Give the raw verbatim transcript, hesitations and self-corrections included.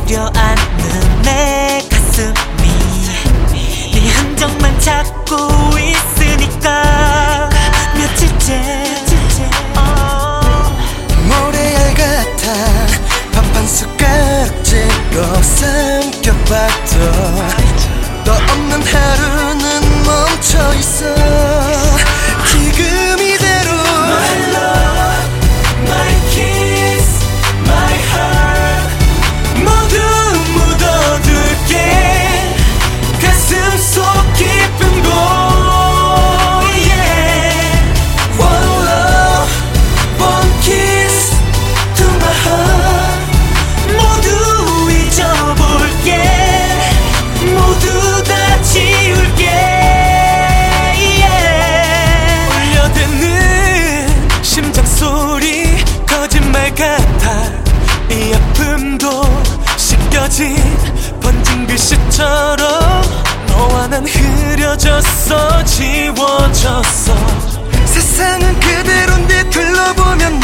내려앉는 내 가슴이 네 흔적만 찾고 있으니까 며칠째 어. 모래알 같아 밥한 숟가락째로 삼켜봐도 너 없는 하루는 멈춰있어. 지금 이대로 My love, my kiss, my heart 모두 묻어둘게. 가슴 속 깊은 곳 yeah. One love, one kiss to my heart. 모두 잊어볼게. 모두 다 지울게 yeah. 울려대는 심장 소리 거짓말 같아. 이 아픔도 씻겨진 번진 글씨처럼 너와 난 흐려졌어. 지워졌어. 세상은 그대로인데 둘러보면